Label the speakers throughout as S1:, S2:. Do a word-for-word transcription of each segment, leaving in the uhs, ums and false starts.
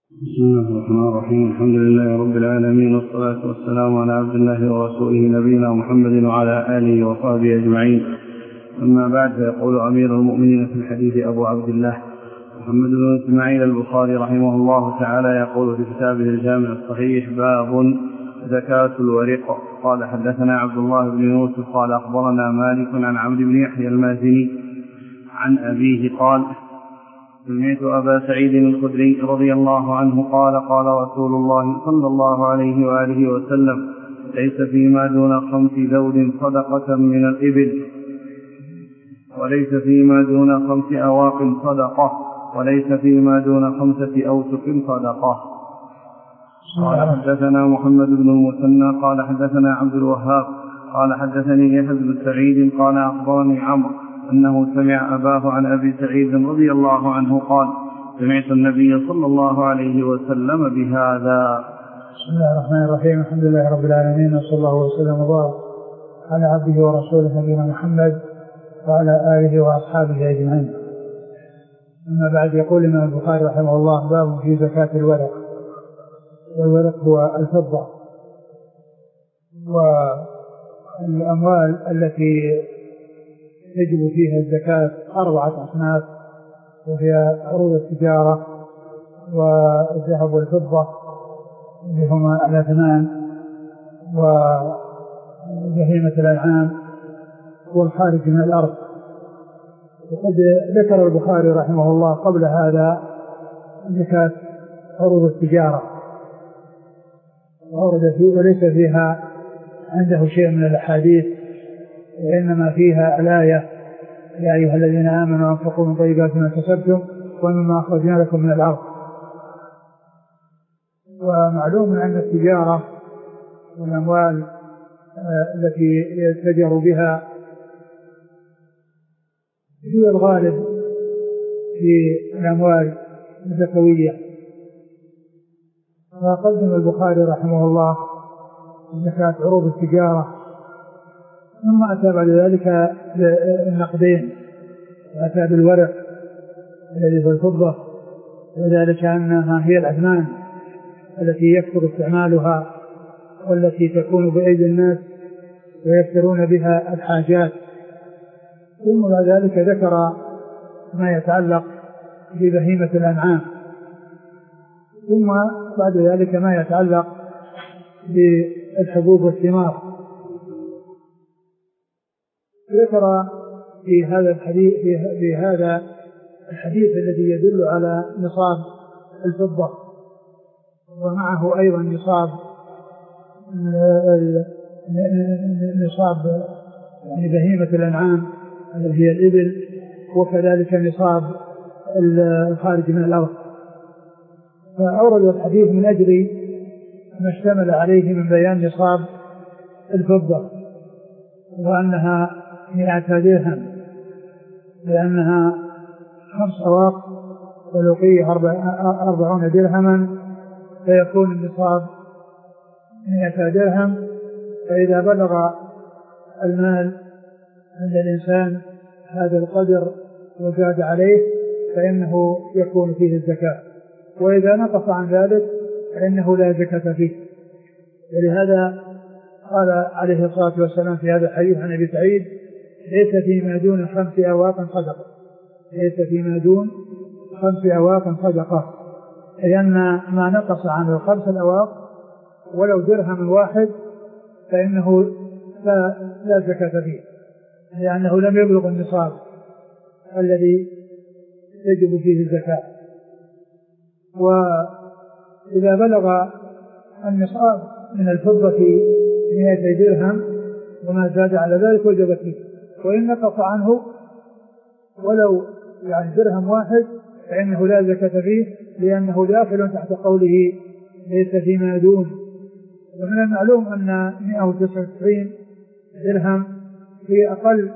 S1: بسم الله الرحمن الرحيم. الحمد لله رب العالمين، والصلاة والسلام على عبد الله ورسوله نبينا محمد وعلى آله وصحبه أجمعين. أما بعد، فيقول أمير المؤمنين في الحديث أبو عبد الله محمد بن إسماعيل البخاري رحمه الله تعالى، يقول في كتابه الجامع الصحيح: باب زكاة الورق. قال: حدثنا عبد الله بن يوسف قال: أخبرنا مالك عن عمرو بن يحيى المازني عن أبيه قال: سمعت أبا سعيد الخدري رضي الله عنه قال: قال رسول الله صلى الله عليه وآله وسلم: ليس فيما دون خمس ذود صدقة من الإبل، وليس فيما دون خمس أواق صدقة، وليس فيما دون خمسة أوسق صدقة. قال: حدثنا محمد بن المثنى قال: حدثنا عبد الوهاب قال: حدثني يحيى بن سعيد قال: أخبرني عمرو أنه سمع أباه عن أبي سعيد رضي الله عنه قال: سمعت النبي صلى الله عليه وسلم بهذا.
S2: بسم الله الرحمن الرحيم. الحمد لله رب العالمين، وصلى الله وسلم وبارك على عبده ورسوله نبينا محمد وعلى آله وأصحابه أجمعين. أما بعد، يقول الإمام البخاري رحمه الله: باب في زكاة الورق. والورق هو الفضة، والأموال التي يجب فيها الزكاة أربعة أصناف، وهي عروض التجارة والذهب والفضة اللي هما الأثمان، وبهيمة الأنعام، والخارج من الأرض. وقد ذكر البخاري رحمه الله قبل هذا زكاة عروض التجارة، وورد فيه وليس فيها عنده شيء من الأحاديث، وإنما فيها الآية: يا أيها الذين آمنوا أنفقوا من طيبات ما كسبتم ومما أخرجنا لكم من الأرض. ومعلوم أن التجارة والأموال التي يتجر بها هي الغالب في الأموال الزكوية. فقدم البخاري رحمه الله زكاة عروض التجارة، ثم أتى بعد ذلك النقدين، أتى بالورق الذي هو الفضة، وذلك أنها هي الأثمان التي يكثر استعمالها والتي تكون بأيدي الناس ويشترون بها الحاجات. ثم بعد ذلك ذكر ما يتعلق ببهيمة الأنعام، ثم بعد ذلك ما يتعلق بالحبوب والثمار. ذكر في هذا الحديث في هذا الحديث الذي يدل على نصاب الفضة، ومعه أيضا نصاب نصاب يعني بهيمة الأنعام التي هي الإبل، وكذلك نصاب الخارج من الأرض. فأورد الحديث من أجل ما اشتمل عليه من بيان نصاب الفضة، وأنها مئة درهم، لأنها خمس أواق ولقيه أربعون درهما، فيكون النصاب مئة درهم. فإذا بلغ المال عند الإنسان هذا القدر وزاد عليه فإنه يكون فيه الزكاة، وإذا نقص عن ذلك فإنه لا زكاة فيه. ولهذا قال عليه الصلاة والسلام في هذا الحديث عن أبي سعيد: ليس فيما دون خمس أواق صدقة، ليس فيما دون خمس أواق صدقة، لأن ما نقص عن الخمس الأواق ولو درهم واحد فإنه لا, لا زكاة فيه، لأنه لم يبلغ النصاب الذي يجب فيه الزكاة. وإذا بلغ النصاب من الفضة مئة درهم وما زاد على ذلك وجبت فيه، وإن نقص عنه ولو يعني درهم واحد فإنه لا زكاة فيه، لأنه داخل تحت قوله ليس فيما دون. ومن المعلوم أن مئة وتسعة وتسعين درهم هي أقل،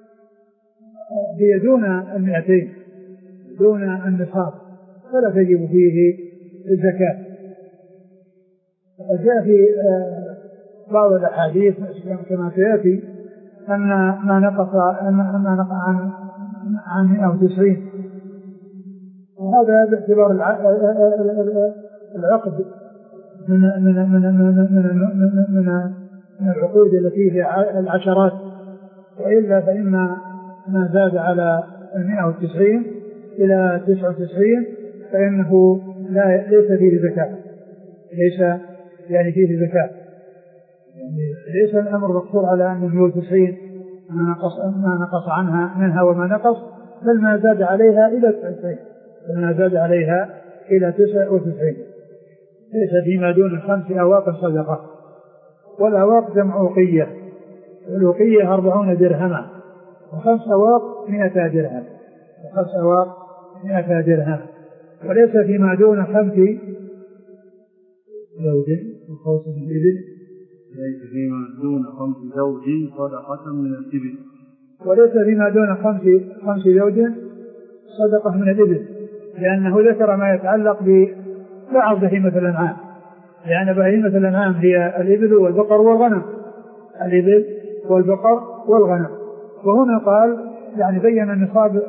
S2: هي دون المئتين، دون النصاب، فلا تجب فيه الزكاة. وجاء في بعض الأحاديث كما سيأتي أن ما نقص أن ما نقص عن عن مئة وتسعين وهذا باعتبار العقد من من من من من من من العقود التي فيها العشرات، وإلا فإن ما زاد على مئة وتسعين إلى تسعة وتسعين فإنه لا ليس فيه زكاة، ليس يعني فيه زكاة، يعني ليس الأمر مقصور على أن مئة وتسعين ما نقص ما نقص عنها منها وما نقص، بل ما زاد عليها إلى تسعة وتسعين، بل ما زاد عليها إلى تسعة وتسعين، ليس فيما دون خمس أواق صدقة. والأواق جمع أوقية، والأوقية أربعون درهما، وخمس أواق مئة درهم، وخمس أواق مئة درهم. وليس فيما دون خمس زوج وخوص من الإبل،
S1: ليس فيما دون خمس زوج صدقة من الإبل،
S2: وليس فيما دون خمس خمس زوج صدقة من الإبل، لأنه ذكر ما يتعلق ببعض بهيمة الأنعام، لأن بهيمة الأنعام هي الإبل والبقر والغنم، الإبل والبقر والغنم. وهنا قال يعني بين النصاب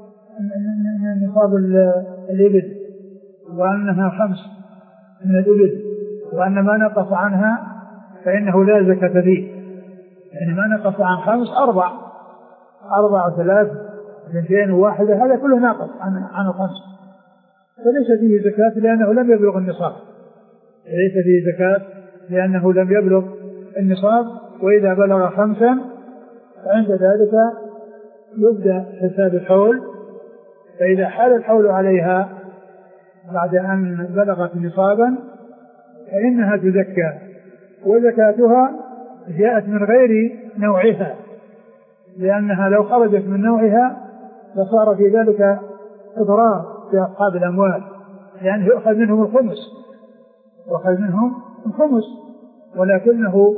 S2: نصاب الإبل وأنها خمس من الإبل، وأن ما نقص عنها فإنه لا زكاة فيه، يعني ما نقص عن خمس أربع أربع وثلاث اثنتين وواحدة هذا كله ناقص عن عن الخمس، فليس فيه زكاة لأنه لم يبلغ النصاب، ليس فيه زكاة لأنه لم يبلغ النصاب. وإذا بلغ خمسا فعند ذلك يبدأ حساب الحول، فإذا حال الحول عليها بعد أن بلغت نصابا فإنها تزكى، وزكاتها جاءت من غير نوعها، لأنها لو خرجت من نوعها فصار في ذلك إضرار في أصحاب الأموال، لأنه يؤخذ منهم الخمس، يؤخذ منهم الخمس، ولكنه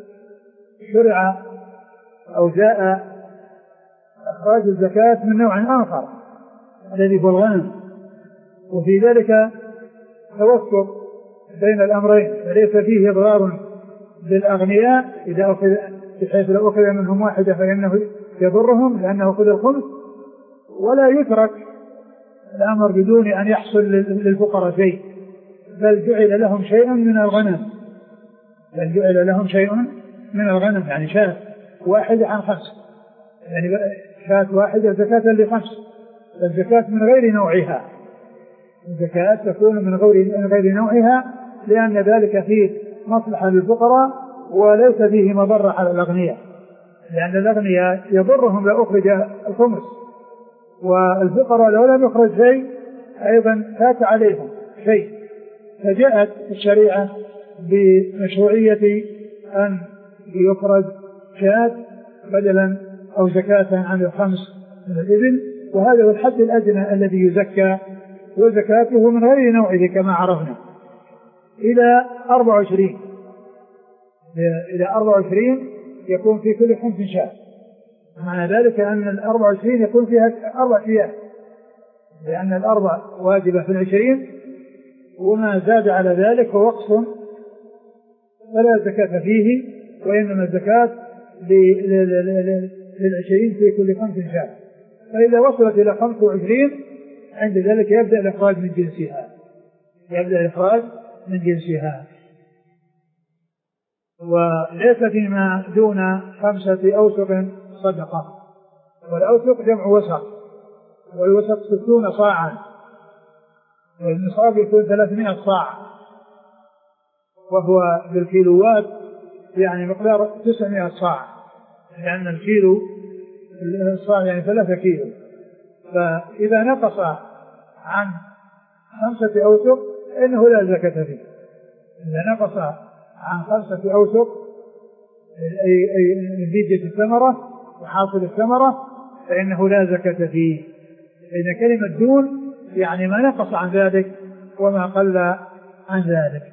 S2: شرع أو جاء إخراج الزكاة من نوع آخر الذي هو الغنم، وفي ذلك توسط بين الأمرين، فليس فيه إضرار بالأغنياء إذا أخذ، بحيث لو أخذ منهم واحدة فإنه يضرهم لأنه أخذ الخمس، ولا يترك الأمر بدون أن يحصل للفقراء شيء، بل جعل لهم شيء من الغنم، بل جعل لهم شيء من الغنم، يعني شاة واحدة عن خمس، يعني شاة واحدة زكاة لخمس، الزكاة من غير نوعها، الزكاة تكون من غير من غير نوعها، لأن ذلك فيه مصلحة للفقراء وليس فيه مضرة على الأغنياء، لأن الأغنياء يضرهم لو أخرج الخمس، والفقراء لو لم يخرج شيء أيضا فات عليهم شيء. فجاءت الشريعة بمشروعية أن يخرج شاة بدلا أو زكاة عن الخمس من الإبل، وهذا هو الحد الأدنى الذي يزكى، وزكاته من غير نوعه كما عرفنا، إلى أربع وعشرين إلى أربع وعشرين يكون في كل خمس شاة، معنى ذلك أن الأربع وعشرين يكون فيها أربع شياه، لأن الأربع واجبة في العشرين، وما زاد على ذلك هو وقص فلا زكاة فيه، وإنما الزكاة للعشرين في كل خمس شاة. فإذا وصلت إلى خمس وعشرين عند ذلك يبدأ الإخراج من جنسها، يبدأ الإخراج من جنسها. وليس فيما دون خمسة أوسق صدقة، والأوسق جمع وسق، والوسق ستون صاعا، والنصاب يكون ثلاثمائة صاع، وهو بالكيلوات يعني مقدار تسعمائة صاع، لأن الكيلو الصاع يعني ثلاثة كيلو، فإذا نقص عن خمسة أوسق إنه لا زكاة فيه، إذا نقص عن خمسة أوسق أي أي نتيجة الثمرة وحاصل الثمرة فإنه لا زكاة فيه. إذا كلمة دون يعني ما نقص عن ذلك وما قل عن ذلك.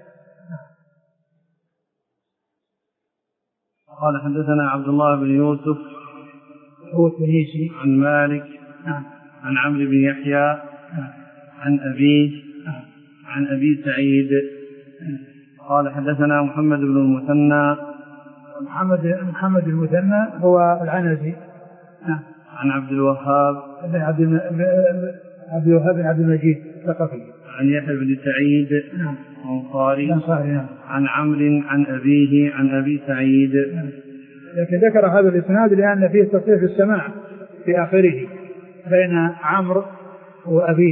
S1: قال حدثنا عبد الله بن يوسف
S2: هو التنيسي
S1: عن مالك
S2: نعم.
S1: عن عمرو بن يحيى
S2: نعم.
S1: عن أبيه
S2: نعم.
S1: عن أبي سعيد قال حدثنا محمد بن المثنى
S2: محمد محمد المثنى هو العنزي نعم.
S1: عن عبد الوهاب
S2: بن عبد عبد الوهاب بن عبد المجيد الثقفي.
S1: عن يحيى بن سعيد
S2: نعم
S1: الأنصاري.
S2: نعم.
S1: عن عمرو عن أبيه عن أبي سعيد.
S2: نعم. لكن ذكر هذا الإسناد لأن فيه تصريح السماع في آخره بين عمرو وأبيه.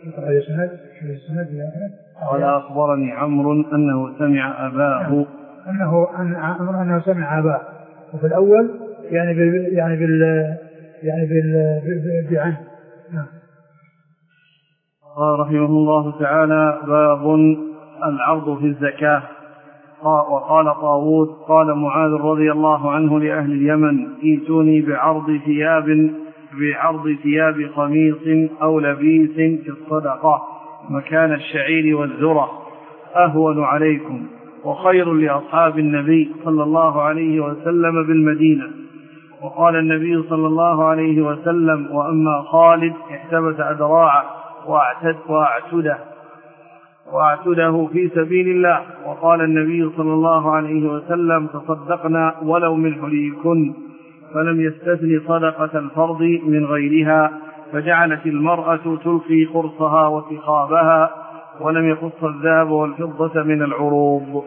S1: قال أخبرني عمرو أنه سمع أباه
S2: أنه عمرو أنه سمع أباه. وفي الأول يعني بال يعني بال يعني بال بعن. نعم.
S1: قال رحمه الله تعالى: باب العرض في الزكاة. وقال طاووس: قال معاذ رضي الله عنه لأهل اليمن: ائتوني بعرض ثياب بعرض ثياب قميص أو لبيس في الصدقة مكان الشعير والذرة أهون عليكم وخير لأصحاب النبي صلى الله عليه وسلم بالمدينة. وقال النبي صلى الله عليه وسلم: وأما خالد احتبس أدراعه وأعتد وأعتده وأعتده في سبيل الله. وقال النبي صلى الله عليه وسلم: تصدقنا ولو من حليكن. فلم يستثن صدقة الفرض من غيرها، فجعلت المرأة تلقي قرصها وثقابها، ولم يخص الذهب والفضة من العروض.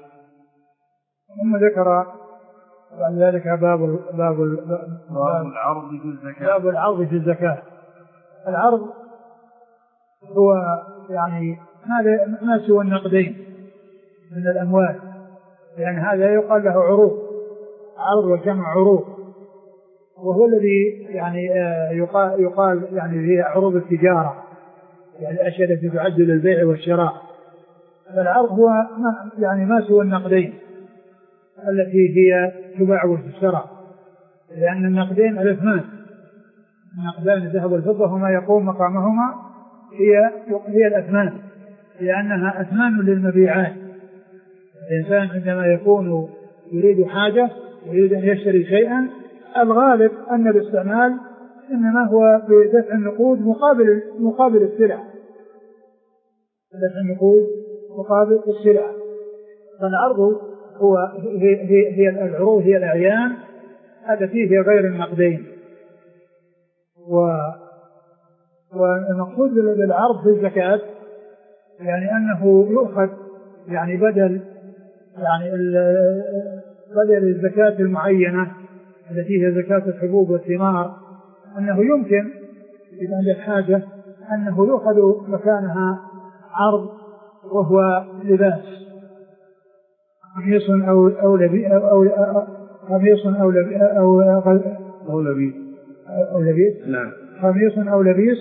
S2: ثم ذكر بعد ذلك باب باب
S1: باب العرض في الزكاة.
S2: باب العرض في الزكاة. العرض هو يعني هذا ما سوى النقدين من الأموال، يعني هذا يقال له عروض، عرض وجمع عروض، وهو الذي يعني يقال, يقال يعني هي عروض التجارة، يعني الأشياء التي تعد للبيع والشراء. فالعرض هو ما يعني ما سوى النقدين التي هي تباع وتشترى، لأن النقدين الاثنان، النقدان الذهب والفضة هما يقوم مقامهما هي هي الأثمان، لأنها أثمان للمبيعات. الإنسان عندما يكون يريد حاجة يريد أن يشتري شيئا، الغالب أن الاستعمال إنما هو بدفع النقود مقابل مقابل السلع، دفع النقود مقابل السلع. فالعرض هو هي, هي, هي العروض، هي الأعيان التي هي غير النقدين. و والمقصود بالعرض في الزكاة يعني أنه يؤخذ يعني بدل يعني بدل الزكاة المعينة التي هي زكاة الحبوب والثمار، أنه يمكن إذا عند الحاجة أنه يؤخذ مكانها عرض وهو لباس، قميص أو أو لبي أو قميص أو لبي أو
S1: أو لبيس
S2: أو لبيس
S1: نعم
S2: قميص أو لبيس،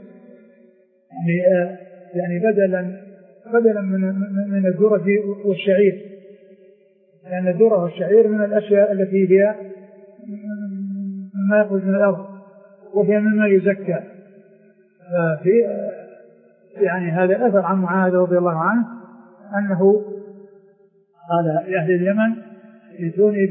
S2: يعني يعني بدلا بدلا من من الذرة والشعير، لأن الذرة والشعير من الأشياء التي هي مما يخرج من الأرض وهي مما يزكى. في يعني هذا أثر عن معاذ رضي الله عنه أنه قال لأهل اليمن: ائتوني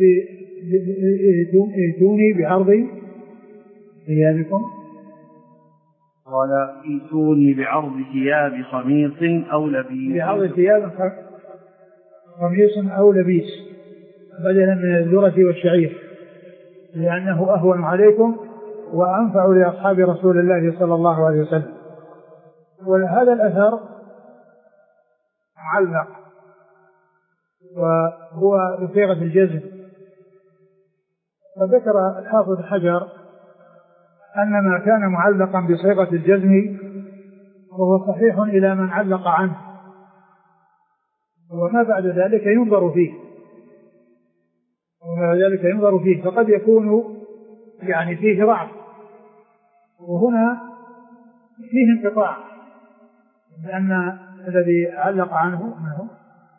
S2: ائتوني بعرض ثيابكم.
S1: قال: ائتوني بعرض ثياب قميص أو لبيس.
S2: بعرض ثياب قميص أو لبيس بدلا من الذرة والشعير، لأنه أهون عليكم وأنفع لأصحاب رسول الله صلى الله عليه وسلم. وهذا الأثر معلق وهو بصيغة الجزم. فذكر الحافظ حجر أن ما كان معلقا بصيغة الجزم وهو صحيح إلى من علق عنه، وما بعد ذلك ينظر فيه وما بعد ذلك ينظر فيه فقد يكون يعني فيه ضعف، وهنا فيه انقطاع، لأن الذي علق عنه ما هو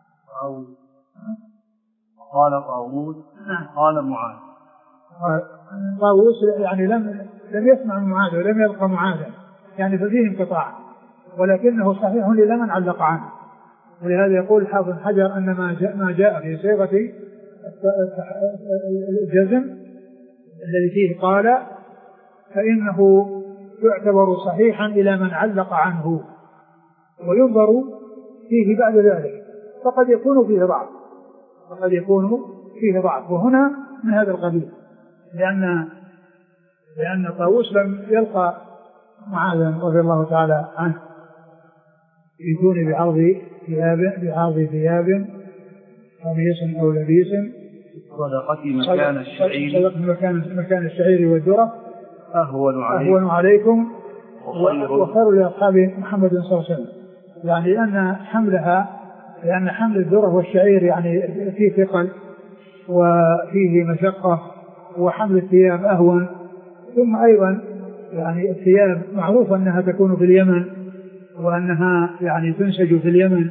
S1: قال طاووس قال معاذ.
S2: طاووس يعني لم لم يسمع معاذ ولم يلقى معاذ، يعني ففيه انقطاع، ولكنه صحيح لمن علق عنه. ولهذا يقول حافظ حجر أن ما جاء, ما جاء في صيغة الجزم الذي فيه قال فإنه يعتبر صحيحا إلى من علق عنه، وينظر فيه بعد ذلك، فقد يكون فيه ضعف فقد يكون فيه ضعف وهنا من هذا القبيل، لأن لأن طاووس لم يلقى معاذ رضي الله تعالى عنه يكون بعرض ثياب بعرض ثياب قميص أو لبيس
S1: صدقتي مكان الشعير
S2: صدقة مكان مكان الشعير والذرة
S1: أهون عليكم,
S2: أهون عليكم وخير لأصحاب محمد صلى الله عليه وسلم. يعني لأن حملها لأن حمل الذرة والشعير يعني فيه ثقل وفيه مشقة، وحمل الثياب أهون. ثم أيضا يعني الثياب معروف أنها تكون في اليمن وأنها يعني تنسج في اليمن،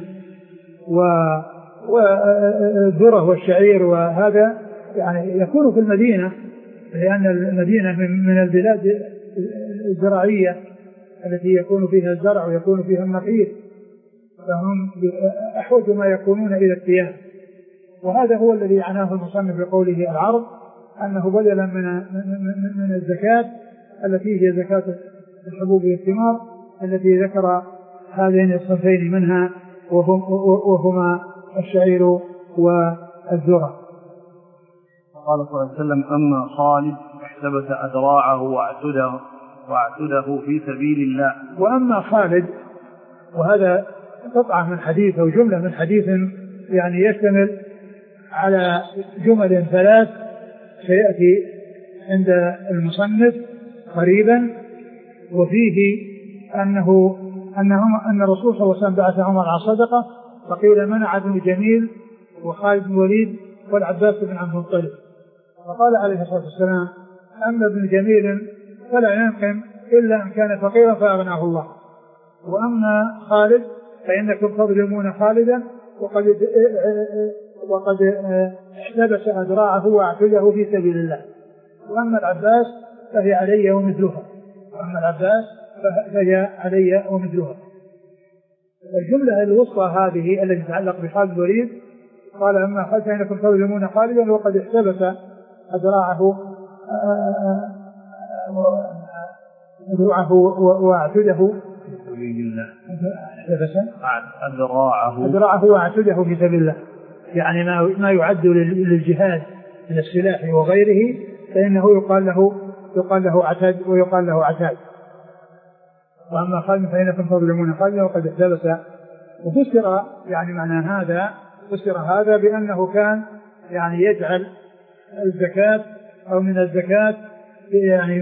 S2: والذرة والشعير وهذا يعني يكون في المدينة، لأن المدينة من البلاد الزراعية التي يكون فيها الزرع ويكون فيها النخيل، فهم أحوج ما يكونون إلى الثياب. وهذا هو الذي عناه المصنف بقوله العرض، أنه بدلا من من الزكاة التي هي زكاة الحبوب والثمار التي ذكر هذين الصنفين منها وهم وهما الشعير والذرة.
S1: قال صلى الله عليه وسلم: أما خالد احتبس أذراعه واعتده واعتده في سبيل الله.
S2: وأما خالد، وهذا قطعة من حديث أو جملة من حديث يعني يشتمل على جمل ثلاث سيأتي عند المصنف قريبا، وفيه أنه أنهم أن الرسول صلى الله عليه وسلم بعث عمر على صدقة، فقيل منع ابن جميل وخالد بن الوليد والعباس بن عبد المطلب، فقال عليه الصلاة والسلام: أما ابن جميل فلا ينقم إلا أن كان فقيرا فأغناه الله، وأما خالد فإنكم تظلمون خالدا وقد وقد احتبس أذراعه واعتده في سبيل الله، وأما العباس فهي علي ومثلها وأما العباس فهي علي ومثلها. الجملة الوسطى هذه التي تتعلق بخالد بن الوليد قال: أما خالد فإنكم تظلمون خالدا وقد احتبس أذراعه أذراعه واعتده
S1: في سبيل الله
S2: أذراعه أذراعه واعتده في سبيل الله، يعني ما ما يعد للجهاد من السلاح وغيره فإنه يقال له يقال له عتاد ويقال له عتاد. وأما خالد فإنكم تظلمون خالدا وقد احتبس. وفسر يعني معنى هذا فسر هذا بأنه كان يعني يجعل الزكاة أو من الزكاة يعني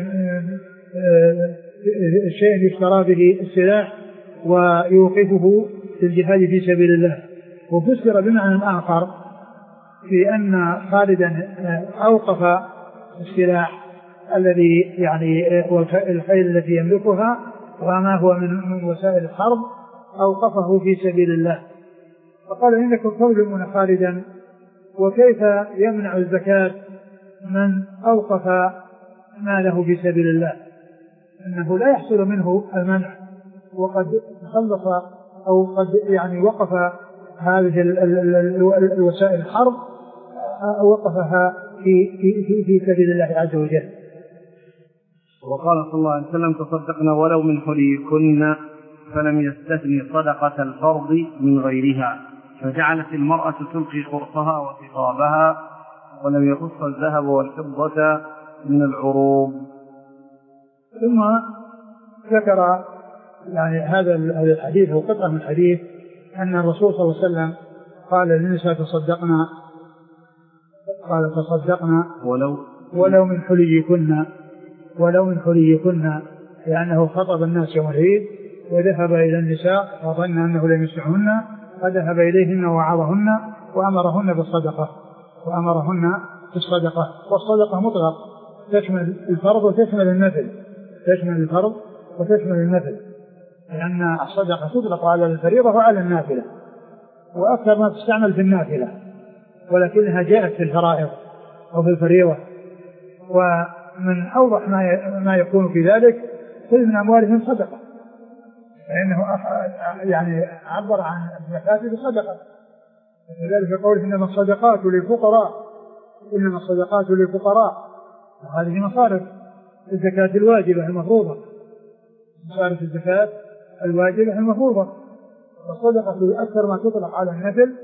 S2: الشيء يشترى به السلاح ويوقفه في الجهاد في سبيل الله. وفسر بمعنى آخر في أن خالدا أوقف السلاح الذي يعني والخيل التي يملكها وما هو من وسائل الحرب أوقفه في سبيل الله، فقال: إنكم تظلمون خالدا، وكيف يمنع الزكاة من أوقف ماله في سبيل الله؟ أنه لا يحصل منه المنع وقد تخلص أو قد يعني وقف هذه الوسائل الحرب وقفها في, في, في, في سبيل الله عز وجل.
S1: وقال صلى الله عليه وسلم: تصدقنا ولو من حليكن، فلم يستثني صدقة الفرض من غيرها، فجعلت المرأة تلقي قرصها وخطابها ولم يخص الذهب والفضة من العروض.
S2: ثم ذكر يعني هذا الحديث هو قطعة من الحديث أن الرسول صلى الله عليه وسلم قال للنساء: تصدقنا قال تصدقنا
S1: ولو
S2: ولو من حليكن ولو من حليكن، لأنه خطب الناس يوم العيد وذهب إلى النساء وظن أنه لم يسمعهن فذهب إليهن ووعظهن وأمرهن بالصدقة وأمرهن بالصدقة. والصدقة مطلق تشمل الفرض وتشمل النفل تشمل الفرض وتشمل النفل لأن الصدقة تطلق على الفريضة وعلى النافلة، وأكثر ما تستعمل في النافلة، ولكنها جاءت في الفرائض أو في الفريضة. ومن أوضح ما يكون في ذلك: خذ من أموالهم صدقة، فإنه يعني عبر عن الزكاة بصدقة، وذلك قول: إنما الصدقات للفقراء إنما الصدقات للفقراء. وهذه مصارف الزكاة الواجبة المفروضة مصارف الزكاة الواجبة المفروضة. والصدقة أكثر ما تطلق على النفل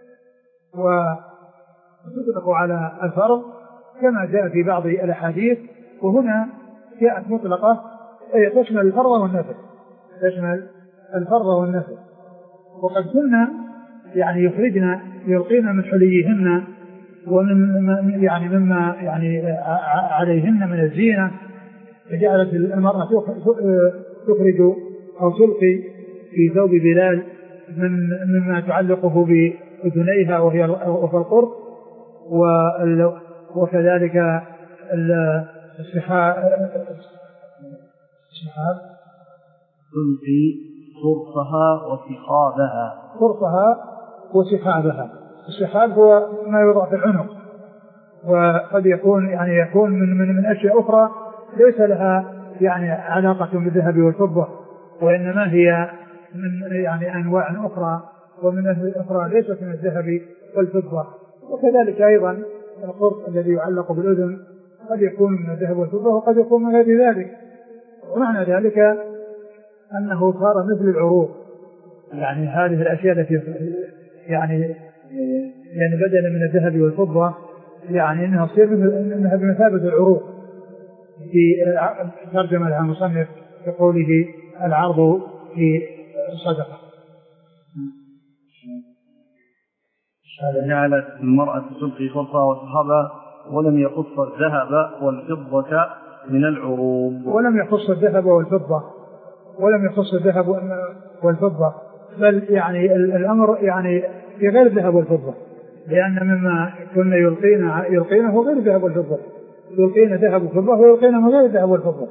S2: وتطلق على الفرض كما جاء في بعض الأحاديث، وهنا جاءت مطلقة أي تشمل الفرض والنفل، تشمل الفرض والنفل. وقد كنا يعني يخرجنا يلقينا من حليهن ومن يعني مما يعني عليهن من الزينة، فجعلت المرأة تخرج أو تلقي في ثوب بلال من مما تعلقه بأذنيها وهي وفي القرب، وكذلك السحاب
S1: تلقي صرفها وسحابها
S2: صرفها وسحابها. السحاب هو ما يوضع في العنق، وقد يكون يعني يكون من من من أشياء أخرى ليس لها يعني علاقة بالذهب والفضة، وإنما هي من يعني أنواع أخرى ومن أخرى ليست من الذهب والفضة. وكذلك أيضا القرص الذي يعلق بالأذن قد يكون من الذهب والفضة وقد يكون من غير ذلك. ومعنى ذلك أنه صار مثل العروض، يعني هذه الأشياء التي يعني يعني بدلا من الذهب والفضة يعني أنها تصير أنها بمثابة العروض. في ترجمة لها المصنف بقوله العرض في الصدقة.
S1: جعلت المرأة تلقي صرفها وسحابها ولم يخص الذهب والفضة من العروض،
S2: ولم يخص الذهب والفضة ولم يخص الذهب والفضة بل يعني الأمر يعني في غير الذهب والفضة، لأن مما كنا يلقينا يلقينه غير الذهب والفضة، يلقينا ذهب وفضة ويلقينا من غير الذهب والفضة.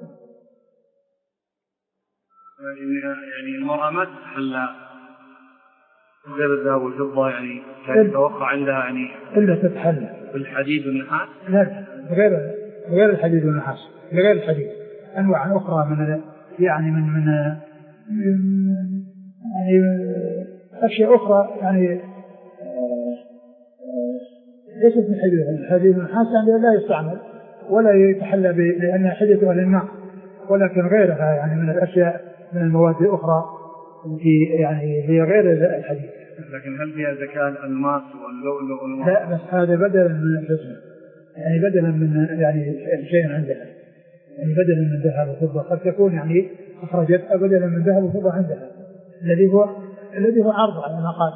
S1: يعني المرأة ما تتحلى غير الذهب والفضة، يعني كان يتوقع عندها يعني
S2: إلا تتحلى
S1: بالحديد والنحاس؟
S2: لا، غير غير الحديد والنحاس، غير الحديد أنواع أخرى من يعني من من يعني أشياء أخرى يعني ليست من حديد. الحديد والنحاس يعني لا يستعمل ولا يتحلى لأنها حديث أهل النار، ولكن غيرها يعني من الأشياء من المواد الأخرى التي يعني هي غير الحديد.
S1: لكن هل فيها زكاة الألماس واللؤلؤ والمرجان؟
S2: لا، بس هذا بدلا من الجسم، يعني بدلا من يعني شيء عندها، يعني بدلا من ذهب وفضة قد تكون يعني أخرجت بدلا من ذهب وفضة عندها الذي هو الذي هو عرض على ما قال.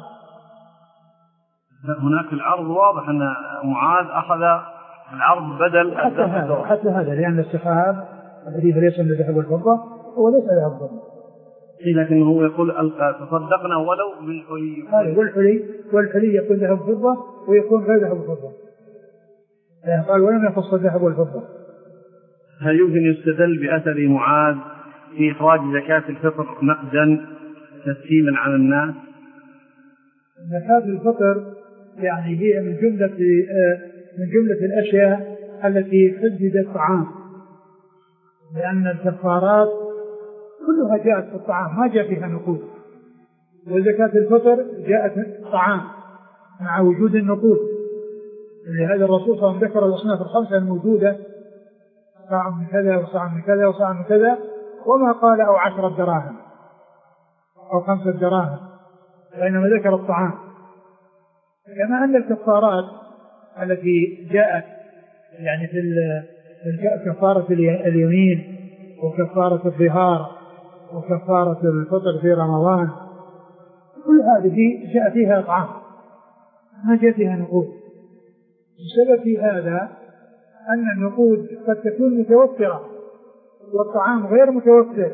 S1: هناك العرض واضح أن معاذ أخذ العرض بدل
S2: حتى هذا حتى هذا لأن السحاب الذي ليس من الذهب والفضة هو ليس ذهب وفضة،
S1: لكن هو يقول تصدقنا ولو بالحلي.
S2: هذا والحلي والحلي يكون ذهب وفضة ويكون غير ذهب وفضة، يعني قال ولم يخص الذهب والفضة.
S1: هل يمكن يستدل بأثر معاذ في إخراج زكاة الفطر نقدا تسهيلا على الناس؟
S2: زكاة الفطر يعني هي من جملة من جملة الأشياء التي حددت الطعام، لأن الكفارات كلها جاءت في الطعام ما جاء فيها نقود، وزكاة الفطر جاءت طعام مع وجود النقود. لهذا الرسول صلى الله عليه وسلم ذكر الأصناف الخمسة الموجودة، صاع من كذا وصاع من كذا وصاع من كذا، وما قال أو عشرة دراهم أو خمسة دراهم، وإنما ذكر الطعام. كما أن الكفارات التي جاءت يعني في كفارة اليمين وكفارة الظهار وكفارة الفطر في رمضان كل هذه جاء فيها طعام ما جاء فيها نقود. السبب في هذا أن النقود قد تكون متوفرة والطعام غير متوفر،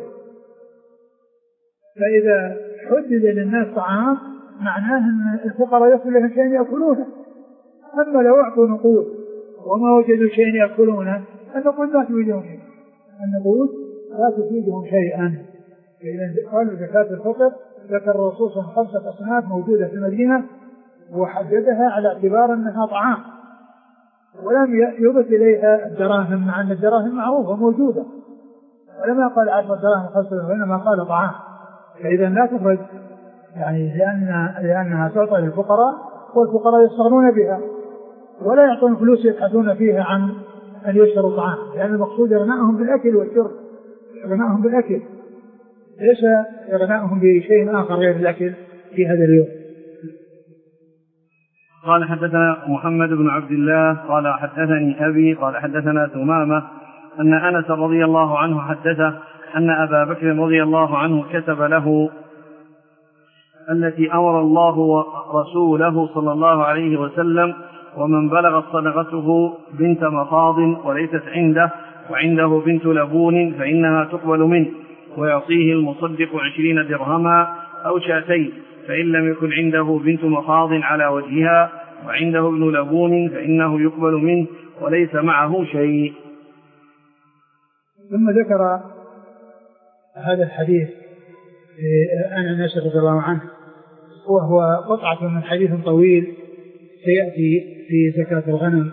S2: فإذا حدد للناس طعام معناه أن الفقراء يصل لهم شيء يأكلونه. أما لو أعطوا نقود وما وجدوا شيء يأكلونه النقود لا تفيدهم شيء، النقود لا تفيدهم شيئا. فإذا قالوا زكاة الفطر ذكر الرسول صلى الله عليه وسلم خمسة أصناف موجودة في المدينة وحددها على اعتبار أنها طعام، ولم يضف إليها الدراهم مع أن الدراهم معروفة موجودة، ولما قال عشرة دراهم خمسة وإنما قال طعام. فإذا لا تخرج يعني لأن لأنها تعطى للفقراء والفقراء يستغنون بها ولا يعطون فلوس يبحثون فيها عن أن يشتروا طعام، لأن المقصود إغناءهم بالأكل والشرب، إغناءهم بالأكل ليس إغناءهم بشيء آخر غير الأكل في هذا اليوم.
S1: قال حدثنا محمد بن عبد الله قال حدثني أبي قال حدثنا ثمامة أن أنس رضي الله عنه حدثه أن أبا بكر رضي الله عنه كتب له التي أمر الله ورسوله صلى الله عليه وسلم: ومن بلغت صدقته بنت مخاض وليست عنده وعنده بنت لبون فإنها تقبل منه، ويعطيه المصدق عشرين درهما أو شاتين، فإن لم يكن عنده بنت مخاض على وجهها وعنده ابن لبون فإنه يقبل منه وليس معه شيء.
S2: ثم ذكر هذا الحديث عن أنس رضي الله عنه، وهو قطعة من حديث طويل سيأتي في زكاة الغنم،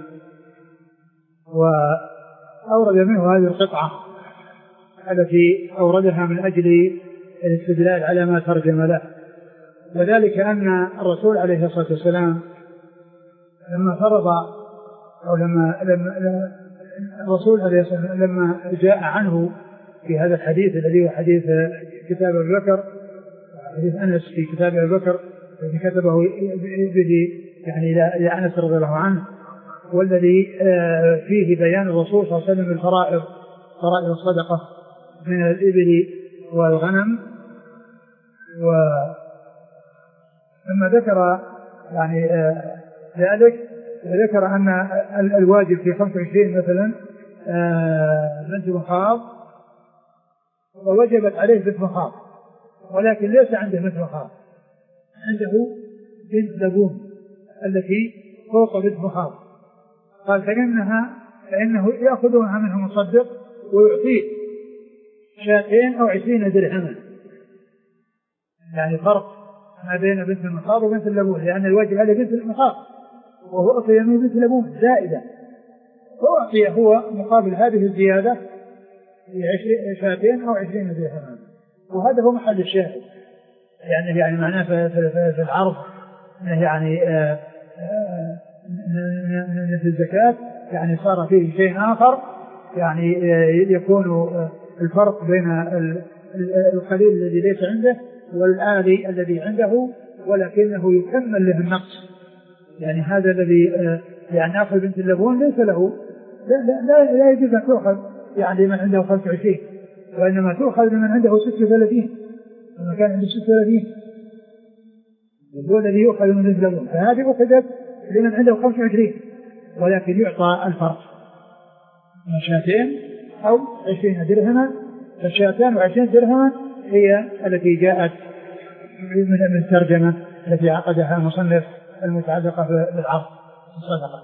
S2: وأورد منه هذه القطعة التي أوردها من أجل الاستدلال على ما ترجم له، وذلك أن الرسول عليه الصلاة والسلام لما فرض أو لما, لما الرسول عليه الصلاة والسلام لما جاء عنه في هذا الحديث الذي هو حديث كتاب أبي بكر، حديث أنس في كتاب أبي بكر الذي كتبه به يعني إلى أنس رضي الله عنه، والذي فيه بيان الرسول صلى الله عليه وسلم الفرائض فرائض الصدقة من الإبل والغنم. ولما ذكر يعني ذلك ذكر أن الواجب في خمسة وعشرين مثلا بنت مخاض، ووجبت عليه بنت مخاض، ولكن ليس عنده بنت مخاض، عنده بنت لبون التي فوق بنت مخاض، قال فإنها فإنه يأخذها منه مصدق ويعطيه شاتين أو عشرين درهما، يعني فرق ما بين بنت المخاض وبنت اللبون، لأن الواجب عليه بنت المخاض وهو أعطي منه بنت اللبون زائدة، فأعطي هو مقابل هذه الزيادة شاتين أو عشرين درهما. وهذا هو محل الشاهد، يعني يعني معناه في العرض يعني آآ آآ في الزكاة يعني صار فيه شيء آخر، يعني يكون الفرق بين القليل الذي ليس عنده والعالي الذي عنده، ولكنه يكمل له النقص. يعني هذا الذي يعني أخذ بنت اللبون ليس له لا, لا, لا يجب أن تأخذ يعني من عنده خمسة وعشرين، وإنما تأخذ من عنده ستة وثلاثين، لما كان عنده ستة وثلاثين هو الذي يؤخذ من بنت اللبون، فهذه أخذت لمن عنده خمسة وعشرين، ولكن يعطى الفرق شاتين أو عشرين درهما. فالشاتين وعشرين درهما هي التي جاءت من الترجمة التي عقدها المصنف المتعلقة بالعرض الصدقة.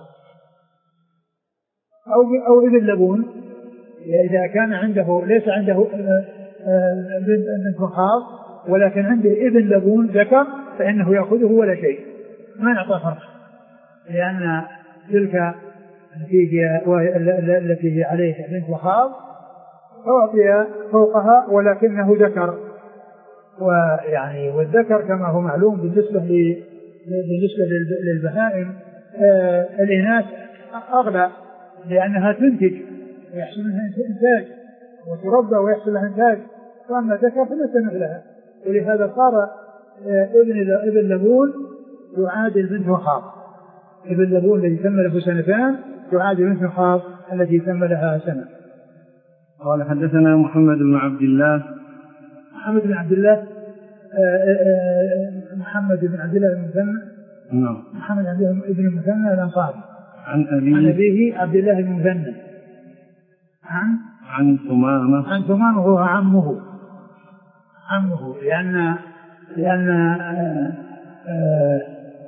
S2: أو أو ابن لبون إذا كان عنده ليس عنده بنت مخاض ولكن عنده ابن لبون ذكر فإنه يأخذه ولا شيء، ما نعطى فرق، لأن تلك التي هي عليه بنت مخاض أعطي فوقها ولكنه ذكر، ويعني والذكر كما هو معلوم بالنسبة بالنسبة للبهائم آه الإناث أغلى، لأنها تنتج ويحصل لها إنتاج وتربى ويحصل لها إنتاج، فأما الذكر فليس مثلها، ولهذا صار آه ابن ابن لبون يعادل بنت مخاض، ابن لبون الذي تم له سنتان يعادل بنت مخاض التي تم لها سنة.
S1: قال حدثنا محمد بن عبد الله
S2: محمد بن عبد الله آآ آآ محمد بن عبد الله المثنى
S1: نعم
S2: محمد بن المثنى الأنصاري
S1: عن أبيه
S2: عن أبيه عبد الله المثنى عن
S1: عن ثمامة
S2: عن ثمامة وهو عمه عمه لأن لأن آآ آآ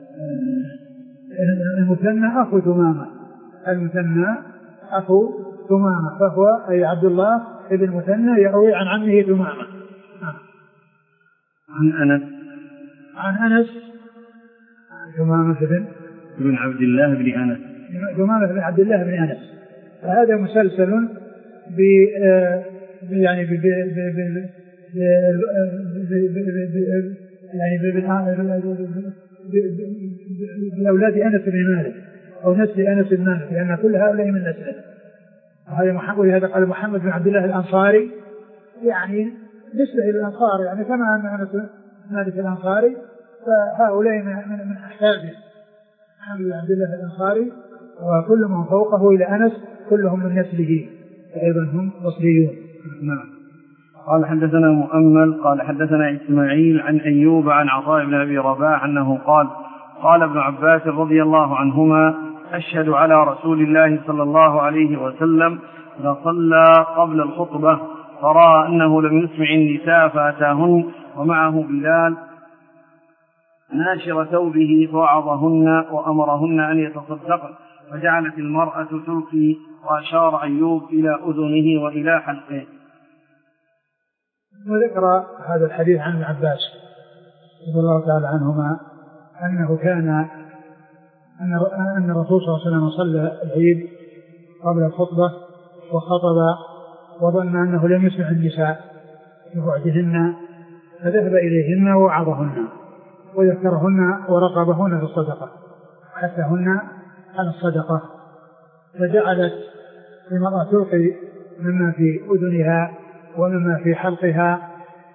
S2: المثنى أخو ثمامة، المثنى أخو ثمامة، فهو أي عبد الله ابن المثنى يروي عن عمه ثمامة.
S1: عن أنس
S2: عن أنس ثمامة بن
S1: بن عبد الله بن أنس
S2: ثمامة بن عبد الله بن أنس، فهذا مسلسل ب يعني ب يعني بأولاد أنس بن مالك أو نسل أنس بن مالك، لأن كل هؤلاء من نسله. وهذا قال محمد بن عبد الله الأنصاري، يعني نسبة إلى الأنصار، يعني كما أن أنس مالك الأنصاري فهؤلاء من أحفاده محمد بن عبد الله الأنصاري، وكل من فوقه إلى أنس كلهم من نسله، أيضا هم بصريون.
S1: نعم. قال حدثنا مؤمل قال حدثنا إسماعيل عن أيوب عن عطاء بن أبي رباح أنه قال قال ابن عباس رضي الله عنهما أشهد على رسول الله صلى الله عليه وسلم لصلى قبل الخطبة فرأى أنه لم يسمع النساء فأتاهن ومعه بلال ناشر ثوبه فوعظهن وأمرهن أن يتصدقن فجعلت المرأة تلقي وأشار أيوب إلى أذنه وإلى حلقه.
S2: وذكر هذا الحديث عن ابن عباس رضي الله تعالى عنهما أنه كان أن الرسول صلى الله عليه وسلم صلى العيد قبل الخطبة وخطب وظن أنه لم يسمع النساء ببعدهن فذهب إليهن ووعظهن وذكرهن ورغبهن في الصدقة حثهن على الصدقة فجعلت المرأة تلقي مما في أذنها ومما في حلقها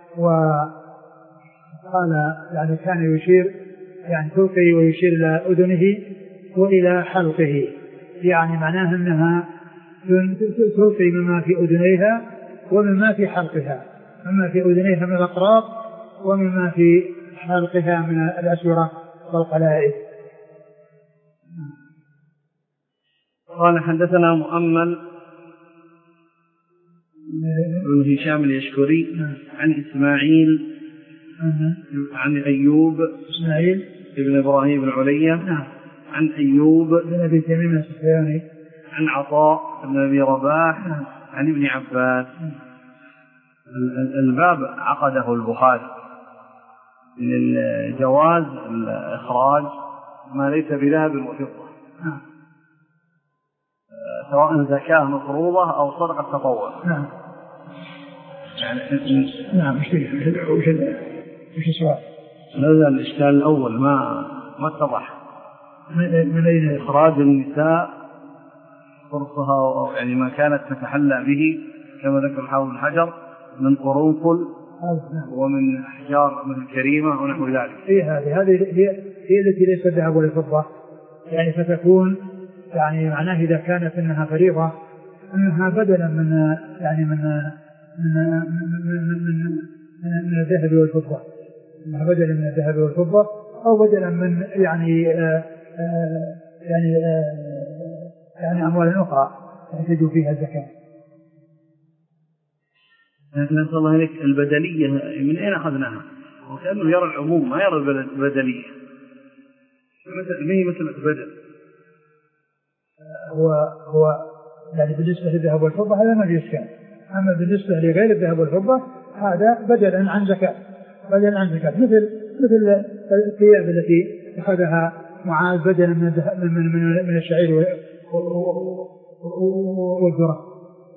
S2: وقال يعني كان يشير يعني تلقي ويشير إلى أذنه وإلى حلقه يعني معناها أنها تلقي مما في أذنيها ومما في حلقها مما في أذنيها من الأقراط ومما في حلقها من الأسورة والقلائد.
S1: قال حدثنا مؤمل بن هشام اليشكري عن إسماعيل عن أيوب
S2: إسماعيل
S1: ابن إبراهيم بن علية عن أيوب
S2: بن أبي تميم السختياني
S1: عن عطاء بن أبي رباح عن ابن عباس. الباب عقده البخاري للجواز الإخراج ما ليس بذهب وفضة سواء زكاة مفروضة أو صدقة تطوع.
S2: نعم.
S1: يعني
S2: نعم. وش وش وش السؤال؟
S1: هذا الإشكال الأول ما ما اتضح.
S2: من أين
S1: إخراج النساء فرصها يعني ما كانت تتحلى به كما ذكر حافظ بن حجر من قرنفل ومن أحجار مثل الكريمة ونحو ذلك.
S2: إيه هذه هذه هي هي التي ليست ذهب ولا فضة يعني فتكون يعني معناه إذا كانت إنها فريضة أنها بدلا من يعني من من من من, من الذهب والفضة أنها بدلا من الذهب والفضة أو بدلا من يعني آآ آآ يعني آآ يعني أموال أخرى تجد فيها الزكاة.
S1: لكن نسأل الله عليك البدلية من أين أخذناها؟ وكأنه يرى العموم ما يرى البدلية. ما هي مثل بدل؟
S2: هو هو يعني بالنسبة للذهب والفضة هذا ما فيه إشكال. أما بالنسبة لغير الذهب والفضة هذا بدلا عن زكاة بدلا عن زكاة مثل مثل الثياب التي أخذها معاذ بدلا من من من, من الشعير والذرة.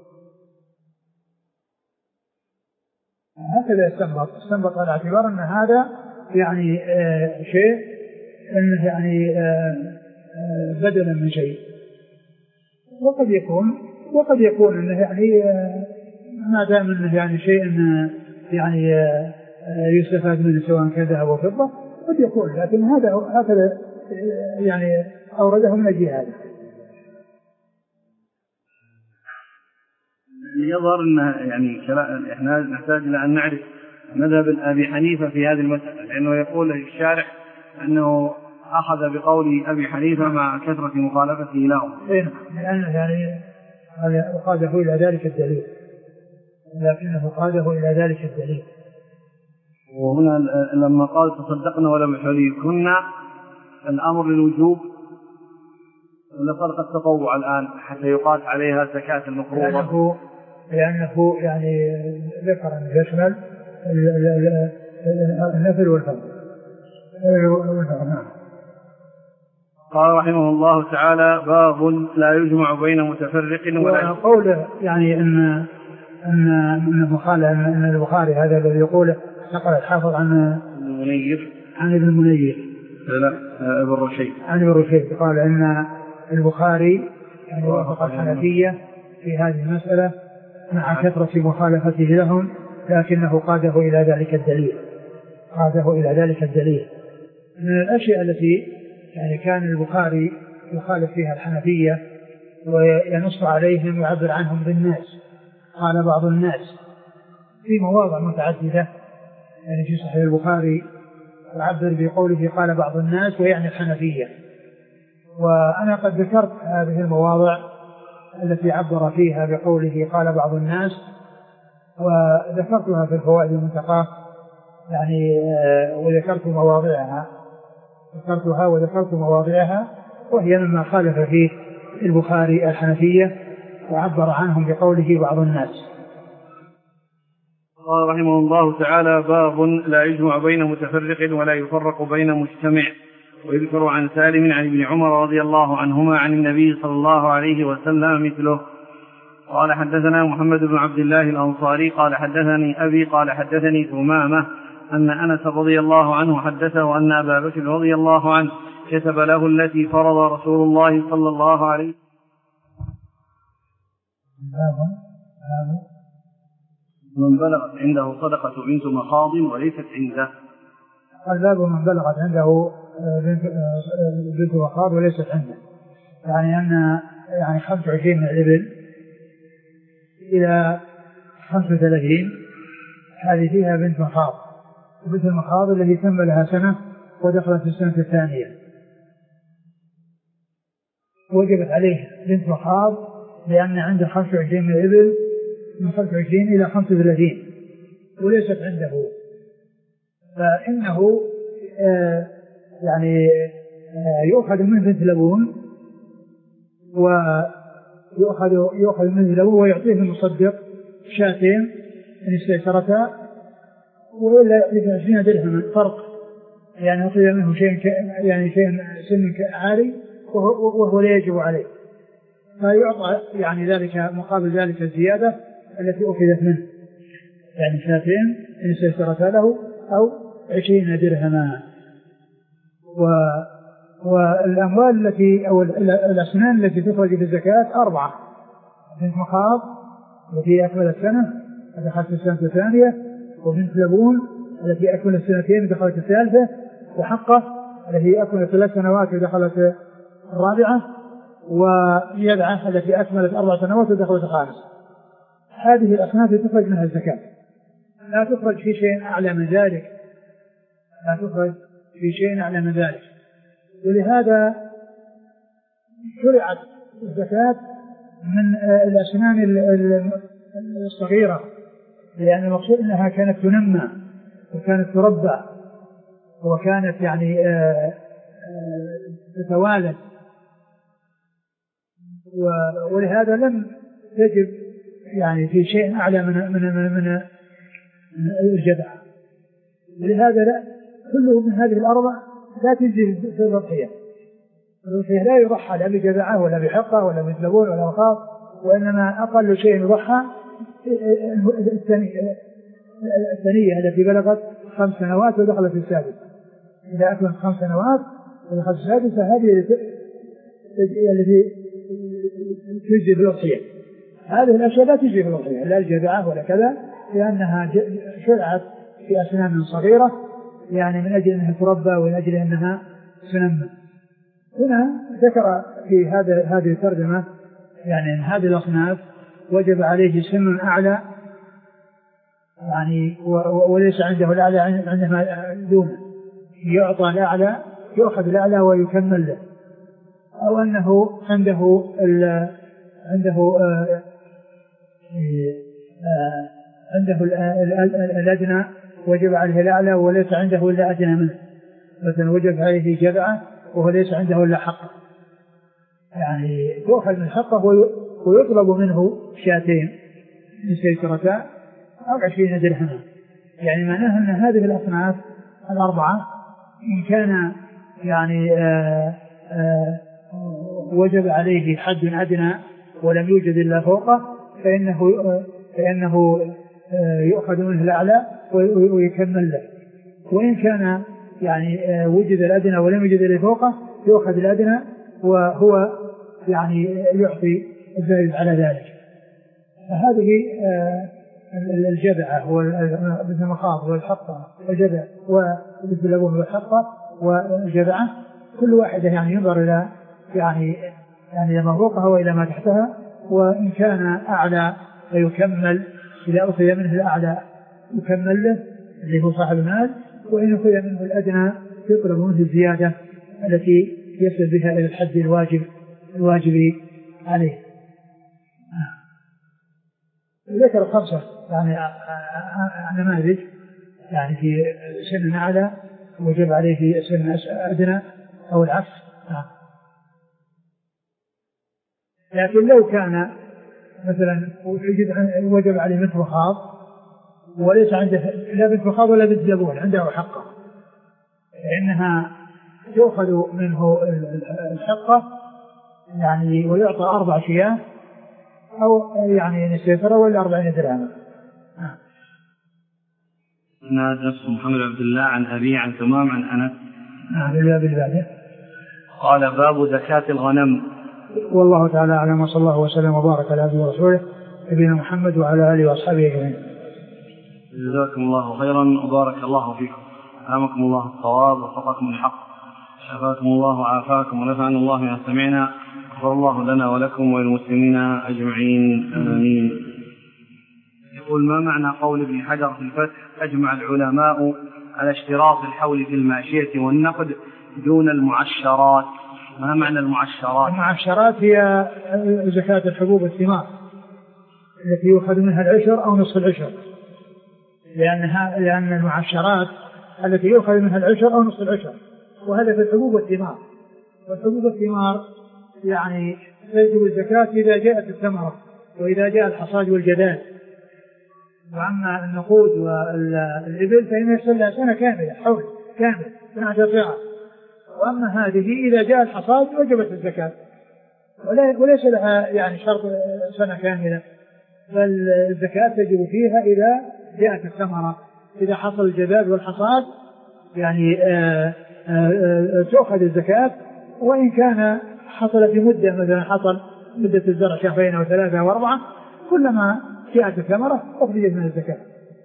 S2: هكذا استنبط استنبط على اعتبار أن هذا يعني آه شيء أنه يعني آه آه بدلا من شيء وقد يكون وقد يكون أنه يعني آه ما دام أنه يعني شيء أنه يعني آه يستفاد منه سواء كان ذهب أو فضة قد يكون لكن هذا هكذا يعني أورده من أجل هذا.
S1: يظهر أن يعني إحنا نحتاج إلى أن نعرف مذهب أبي حنيفة في هذه المسألة لأنه يقول الشارح أنه أخذ بقول أبي حنيفة مع كثرة مخالفته لهم.
S2: لأنه يعني قاده إلى ذلك الدليل لكنه قاده إلى ذلك الدليل.
S1: وهنا لما قال تصدقنا ولم يحليكن الأمر للوجوب ولا صدقة التطوع الآن حتى يقاس عليها زكاة المفروضة
S2: لأنه, لأنه يعني ذكر أنه يشمل النفل والفرض.
S1: قال رحمه الله تعالى باب لا يجمع بين متفرق ولا
S2: قوله يعني أن أن البخاري أن البخاري هذا الذي يقوله نقل الحافظ عن
S1: المنير
S2: عن ابن المنير
S1: لا ابن رشيد
S2: عن ابن رشيد قال أن البخاري يعني وافق الحنفية في هذه المسألة مع كثرة مخالفته لهم لكنه قاده إلى ذلك الدليل قاده إلى ذلك الدليل. من الأشياء التي يعني كان البخاري يخالف فيها الحنفية وينص عليهم ويعبر عنهم بالناس. قال بعض الناس في مواضع متعددة، يعني في صحيح البخاري يعبر بقوله قال بعض الناس ويعني الحنفية، وأنا قد ذكرت هذه المواضع التي عبر فيها بقوله قال بعض الناس، وذكرتها في الفوائد المنتقاة يعني، وذكرت مواضعها ذكرتها وذكرت مواضعها وهي مما خالف فيه البخاري الحنفية وعبر عنهم بقوله بعض الناس.
S1: قال رحمه الله تعالى: باب لا يجمع بين متفرق ولا يفرق بين مجتمع. ويذكر عن سالم عن ابن عمر رضي الله عنهما عن النبي صلى الله عليه وسلم مثله. قال: حدثنا محمد بن عبد الله الأنصاري قال حدثني أبي قال حدثني ثمامة أن أنس رضي الله عنه حدثه أن أبا بكر رضي الله عنه كتب له التي فرض رسول الله صلى الله عليه وسلم من بلغت عنده صدقة بنت مخاض وليست عنده.
S2: الباب من بلغت عنده بنت مخاض وليست عنده، يعني أن يعني خمسة وعشرين من الإبل إلى خمسة وثلاثين هذه فيها بنت مخاض، وبنت المخاض التي تم لها سنة ودخلت في السنة الثانية وجبت عليه بنت مخاض، لأن عنده خمسة وعشرين من الإبل من خمسة وعشرين إلى خمسة وثلاثين وليست عنده، فإنه آه يعني آه يؤخذ من بنت لبون ويؤخذ يؤخذ من لبون ويعطيه المصدق شاتين إن استيسرتا، وإلا يعطيه عشرين درهما فرق، يعني يأخذ منه شيء يعني شيء سن عالي وهو لا يجب عليه، فيعطى يعني ذلك مقابل ذلك الزيادة التي أخذت منه، يعني شاتين إن استيسرتا له أو عشرين درهما. و والأموال التي أو الأسنان التي تخرج في الزكاة أربعة: بنت مخاض التي أكملت سنة دخلت السنة الثانية، وبنت لبون التي أكملت سنتين دخلت الثالثة، وحقة التي أكملت ثلاث سنوات ودخلت الرابعة، ويدعة التي أكملت أربع سنوات ودخلت الخامسة. هذه الأصناف تخرج منها الزكاة، لا تخرج في شيء أعلى من ذلك، لا تخرج في شيء أعلى من ذلك. ولهذا شرعت الزكاة من الأسنان الصغيرة، لأن المقصود أنها كانت تنمى وكانت تربى وكانت يعني تتوالد، ولهذا لم تجب يعني في شيء أعلى من من من, من الجذع. ولهذا لا كله من هذه الأربع لا تجزي في الأضحية. الأضحية لا يضحى لا بجذعة ولا بحقة ولا بلبون ولا مخاض، وإنما أقل شيء يضحى الثانية التي بلغت خمس سنوات ودخلت في السادسة. إذا أكملت خمس سنوات ودخلت في السادسة هذه التي تجزي في الأضحية. هذه الأشياء لا تجزي في الأضحية، لا الجذعة ولا كذا، لأنها شرعت في أسنان صغيرة، يعني من أجل أنها تربى ومن أجل أنها تنمى. هنا ذكر في هذا هذه الترجمة يعني أن هذه الأصناف وجب عليه سن أعلى، يعني وليس عنده الأعلى عندما دونه، يعطى الأعلى يأخذ الأعلى ويكمل له، أو أنه عنده ال عنده آه آه عنده الأدنى وجب عليه الأعلى وليس عنده إلا أدنى منه، مثلا وجب عليه جذعة وهو ليس عنده إلا حقه، يعني يؤخذ من حقه ويطلب منه شاتين استيسرتا أو عشرين درهما. يعني معناه أن هذه الأصناف الأربعة إن كان يعني آآ آآ وجب عليه حد أدنى ولم يوجد إلا فوقه فإنه فإنه يؤخذ منه الأعلى ويكمل له، وإن كان يعني وجد الأدنى ولم يوجد إلا فوقه يؤخذ الأدنى وهو يعني يعطي الزائد على ذلك. فهذه الجذعة وابن المخاض والحقة والجذع وابن اللبون والحقة والجذعة كل واحدة يعني ينظر إلى يعني يعني إلى فوقها وإلى ما تحتها، وإن كان أعلى فيكمل، إذا أخذ منه الأعلى يكمل له اللي هو صاحب المال، وإن أخذ منه الأدنى يطلب منه الزيادة التي يصل بها إلى الحد الواجب الواجب عليه. ذكر خمسة يعني نماذج، يعني في سن أعلى وجب عليه في سن أدنى أو العكس. لكن لو كان مثلا وجب عليه بنت مخاض وليس عنده لا بنت مخاض ولا بنت زبون، عنده حقه، فإنها يؤخذ منه الحقة يعني ويعطى أربع شياه أو يعني نسيفرة ولا أربعين درهما.
S1: نادس محمد عبد الله عن أبي عن تمام عن أنس.
S2: نعم الباب اللي بعده.
S1: قال باب زكاة الغنم.
S2: والله تعالى أعلم، وصلى الله وسلم وبارك على عبده ورسوله نبينا محمد وعلى آله وأصحابه أجمعين.
S1: جزاكم الله خيرا وبارك الله فيكم، ألهمكم الله الصواب ووفقكم الحق، شفاكم الله وعافاكم ونفعنا الله ما سمعنا، غفر الله لنا ولكم وللمسلمين أجمعين آمين. يقول: ما معنى قول ابن حجر في الفتح: أجمع العلماء على اشتراط الحول في الماشية والنقد دون المعشرات؟ ما معنى المعشرات؟
S2: المعشرات هي زكاة الحبوب والثمار التي يؤخذ منها العشر أو نصف العشر، لأنها لأن المعشرات التي يؤخذ منها العشر أو نصف العشر، وهذا في الحبوب والثمار. والحبوب والثمار يعني تجب الزكاة إذا جاءت الثمرة وإذا جاء الحصاد والجداد. وأما النقود والإبل فإن يحصل لها سنة كاملة، حول كامل سنة ساعة. وأما هذه إذا جاء الحصاد وجبت الزكاة، وليس لها يعني شرط سنة كاملة، بل الزكاة تجب فيها إذا جاءت الثمرة، إذا حصل الجداد والحصاد يعني آآ آآ تأخذ الزكاة. وإن كان حصل في مدة، مثلا حصل مدة الزرع شهرين أو ثلاثة أو أربعة، كلما جاءت الثمرة أخرجت من الزكاة.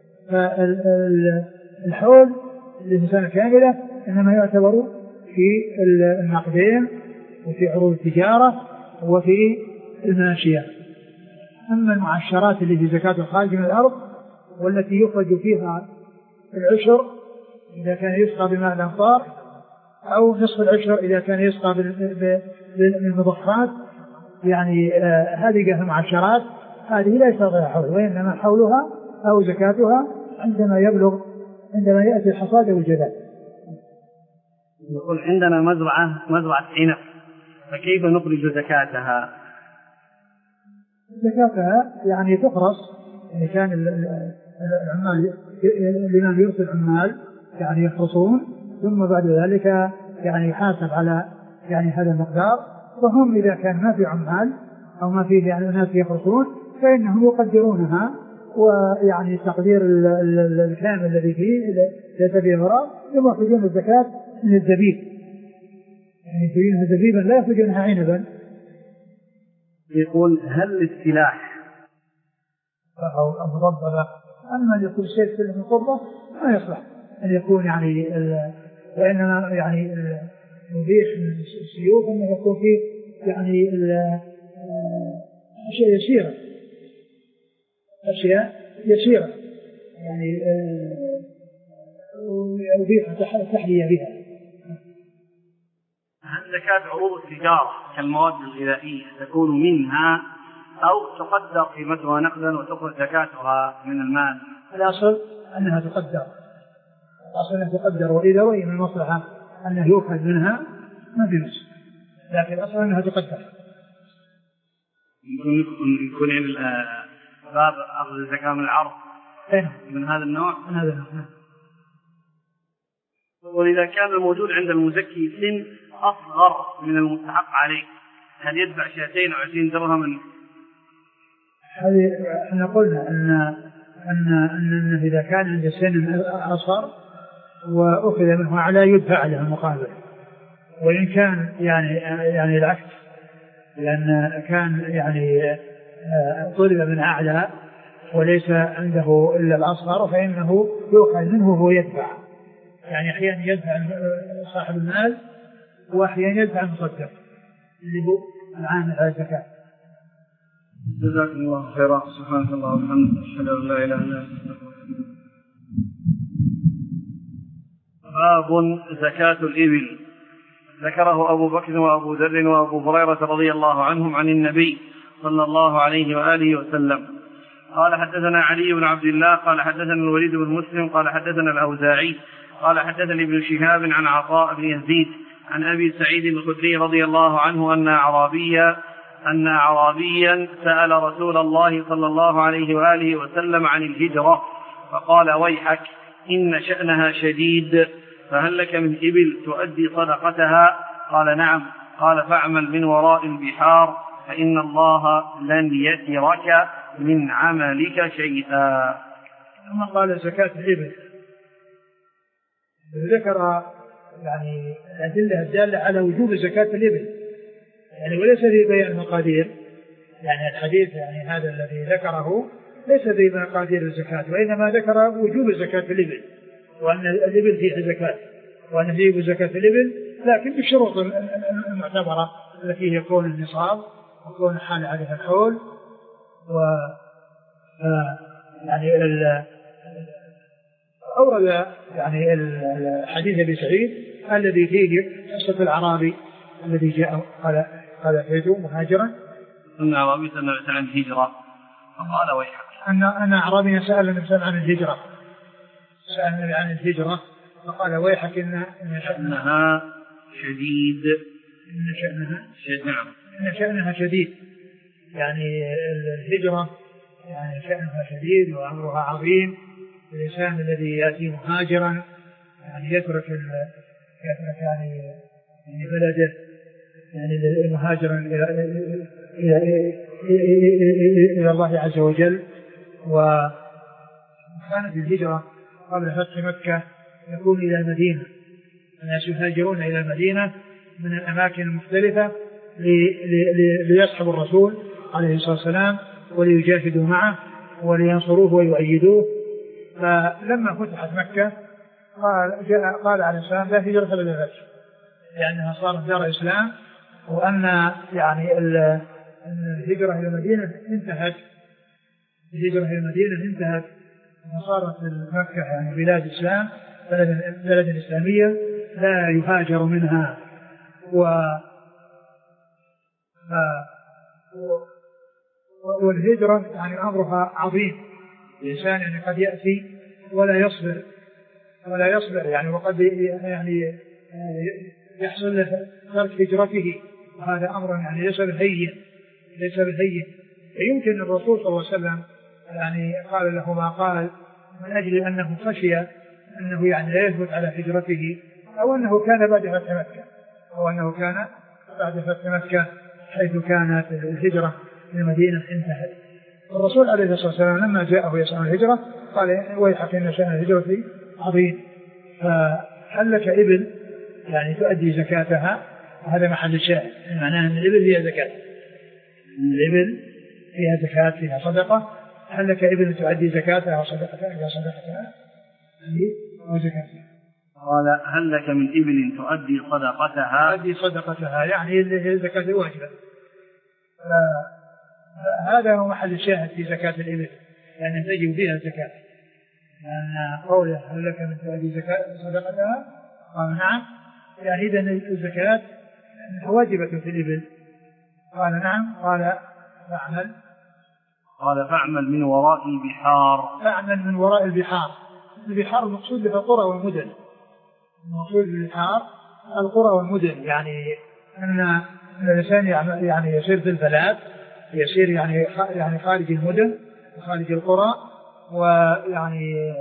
S2: فالحول للسنة كاملة إنما يعتبر في النقدين وفي عروض التجارة وفي الماشية. أما المعشرات اللي في زكاة الخارج من الأرض والتي يخرج فيها العشر إذا كان يسقى بماء الأمطار، أو نصف العشر إذا كان يسقى بالمضخات، يعني آه هذه المعشرات هذه لا يشترطها حول، وإنما حولها أو زكاتها عندما يبلغ عندما يأتي الحصاد والجداد.
S1: يقول: عندنا مزرعة مزرعة عنب، فكيف نخرج زكاتها؟
S2: زكاتها يعني تخرص، يعني كان العمال لمن يرسل عمال يعني يخرصون، ثم بعد ذلك يعني يحاسب على يعني هذا المقدار. وهم إذا كان ما في عمال أو ما فيه يعني ناس يخرصون فإنهم يقدرونها، ويعني التقدير الكامل الذي فيه ليس فيه مرض، ثم يخرجون الزكاة من الزبيب، يعني يخرجونها زبيبا لا يخرجونها عنبا.
S1: يقول: هل السلاح
S2: أو المضببة، أما أن يكون شيء سلم من قربة ما يصلح أن يكون يعني وإنما يعني مبيح من السيوف أنه يكون فيه يعني أشياء يسيرة أشياء يسيرة يعني يبيح التحلية بها.
S1: هل زكاة عروض التجارة كالمواد الغذائية تكون منها أو تقدر قيمتها نقدا وتخرج زكاتها من المال؟
S2: الأصل أنها تقدر، الأصل أنها تقدر، وإذا رأي من المصلحة أنه يؤخذ منها ما في نص، لكن الأصل أنها تقدر.
S1: يكون يكون عند باب أخذ الزكاة من العرض من هذا النوع
S2: من هذا النوع.
S1: وإذا كان الموجود عند المزكي سن أصغر من المستحق عليه، هل يدفع شاتين أو عشرين درهما؟
S2: هذه احنا قلنا أن أن أن إذا كان عند سن أصغر وأخذ منه أعلى يدفع له المقابل، وإن كان يعني يعني العكس، لأن كان يعني طلب من أعلى وليس عنده إلا الأصغر فإنه يؤخذ منه وهو يدفع، يعني أحيانا يدفع صاحب المال وأحيانا يدفع المصدق اللي هو العامل على الزكاة.
S1: جزاكم الله خيرا. سبحانك اللهم وبحمدك أشهد أن لا إله إلا أنت. باب زكاة الإبل. ذكره أبو بكر وأبو ذر وأبو هريرة رضي الله عنهم عن النبي صلى الله عليه وآله وسلم قال حدثنا علي بن عبد الله قال حدثنا الوليد بن مسلم قال حدثنا الأوزاعي قال حدثني ابن شهاب عن عطاء بن يزيد عن أبي سعيد الخدري رضي الله عنه أن أعرابيا أن أعرابيا سأل رسول الله صلى الله عليه وآله وسلم عن الهجرة فقال ويحك إن شأنها شديد فهل لك من إبل تؤدي صدقتها؟ قال نعم. قال فاعمل من وراء البحار فإن الله لن يترك من عملك شيئا.
S2: ثم قال زكاة الإبل ذكر يعني الأدلة الدالة على وجوب زكاة الإبل يعني وليس في بيع المقادير يعني الحديث يعني هذا الذي ذكره ليس في مقادير الزكاة وإنما ذكر وجوب زكاة الإبل وأن الإبل فيها زكاة وأن يجب زكاة الإبل لكن بالشروط المعتبرة التي يكون النصاب ويكون حال عليها الحول و يعني ال أورد يعني الحديث أبي سعيد الذي فيه قصة الأعرابي الذي جاء قال قال أتيت مهاجرا
S1: أن أعرابي سأل عن الهجرة فقال ويحك
S2: أن أن أعرابي سأل الإنسان عن الهجرة سأل عن الهجرة فقال ويحك إن
S1: شأنها شديد
S2: إن شأنها
S1: نعم
S2: إن شأنها شديد يعني الهجرة يعني شأنها شديد وأمرها عظيم. الإنسان الذي يأتي مهاجرا يعني يترك يترك يعني يعني بلده يعني مهاجرا إلى إلى إلى الله عز وجل. وكانت الهجرة قبل فتح مكة يكون إلى المدينة الناس يهاجرون إلى المدينة من الأماكن المختلفة ليصحبوا الرسول عليه الصلاة والسلام وليجاهدوا معه ولينصروه ويؤيدوه. فلما فتحت مكة قال, جاء قال عليه السلام لا هجرة بلا فتح لأنها صارت دار إسلام وأن يعني الهجرة إلى المدينة انتهت الهجرة إلى المدينة انتهت وصارت مكة يعني بلاد إسلام بلد, بلد إسلامية لا يهاجر منها. و والهجرة يعني أمرها عظيم. الإنسان يعني قد يأتي ولا يصبر ولا يصبر يعني وقد يعني يحصل له ترك هجرته وهذا أمر يعني ليس بالهين ليس بالهين. يمكن الرسول صلى الله عليه وسلم يعني قال له ما قال من أجل أنه خشي أنه يعني لا يثبت على هجرته أو أنه كان بعد فتح مكة أو أنه كان بعد فتح مكة حيث كانت الهجرة للمدينة انتهت. الرسول عليه الصلاة والسلام لما جاءه يسأل الهجرة قال ويحك إن شأن الهجرة عظيم. فهل لك إبل يعني تؤدي زكاتها وهذا محل الشاهد معناه أن الإبل فيها زكاة الإبل فيها زكاة فيها صدقة. هل لك إبل تؤدي زكاتها وصدقتها إلى صدقتها وزكاتها؟
S1: قال هل لك من إبل تؤدي صدقتها
S2: تؤدي صدقتها يعني هي الزكاة الواجبة. هذا هو محل الشاهد في زكاة الإبل لأن تجب فيها الزكاة لأن قوله هل لك من تؤدي زكاة صدقتها قال نعم يعني إذن الزكاة واجبة في الإبل. قال نعم. قال فاعمل
S1: قال فاعمل من وراء البحار
S2: فاعمل من وراء البحار. البحار المقصود بها القرى والمدن المقصود بالبحار القرى والمدن يعني أن الإنسان يعني يسير في البلاد يسير يعني يعني خارج المدن وخارج القرى ويعني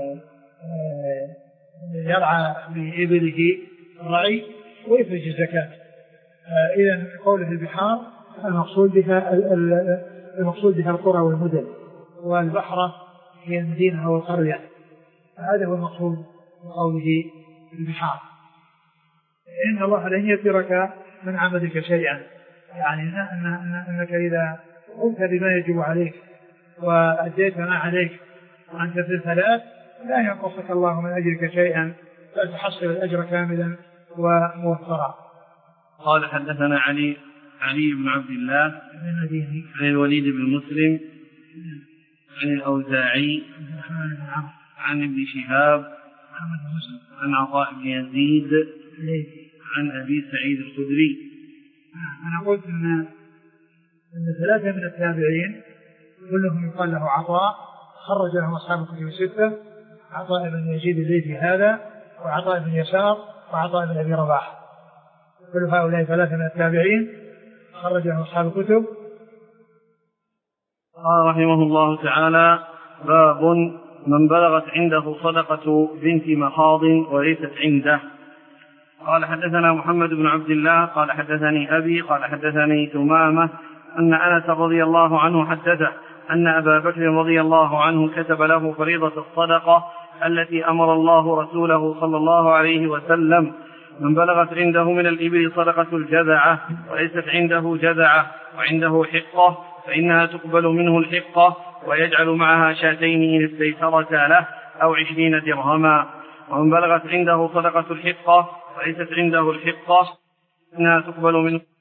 S2: يرعى بإبله الرعي ويخرج الزكاة. إذن قوله البحار المقصود بها المقصود بها القرى والمدن والبحرة هي المدينة أو القرية. هذا هو المقصود بقوله البحار. إن الله لن يترك من عملك شيئا يعني إن أنك إذا قمت بما يجب عليك وأديت ما عليك وأنت في الثلاث لا ينقصك الله من أجرك شيئا بل تحصل الأجر كاملا وموفرا.
S1: قال حدثنا علي علي بن عبد الله
S2: بن المديني
S1: عن الوليد بن مسلم عن الأوزاعي
S2: عن عمرو
S1: عن ابن شهاب
S2: محمد بن مسلم
S1: عن عطاء بن يزيد
S2: الليثي
S1: عن أبي سعيد الخدري.
S2: أنا قلت أن أن ثلاثة من التابعين كلهم يقال له عطاء، خرج له أصحاب الكتب الستة، عطاء بن يزيد الليثي هذا، وعطاء بن يسار، وعطاء بن أبي رباح. كل هؤلاء ثلاثة من التابعين خرج له أصحاب الكتب.
S1: قال رحمه الله تعالى: باب من بلغت عنده صدقة بنت مخاض وليست عنده. قال حدثنا محمد بن عبد الله قال حدثني أبي قال حدثني ثمامة أن أنس رضي الله عنه حدثه أن أبا بكر رضي الله عنه كتب له فريضة الصدقة التي أمر الله رسوله صلى الله عليه وسلم: من بلغت عنده من الإبل صدقة الجذعة وليست عنده جذعة وعنده حقة فإنها تقبل منه الحقة ويجعل معها شاتين إن استيسرتا له أو عشرين درهما. ومن بلغت عنده صدقة الحقة وليست عنده الحقة فإنها تقبل منه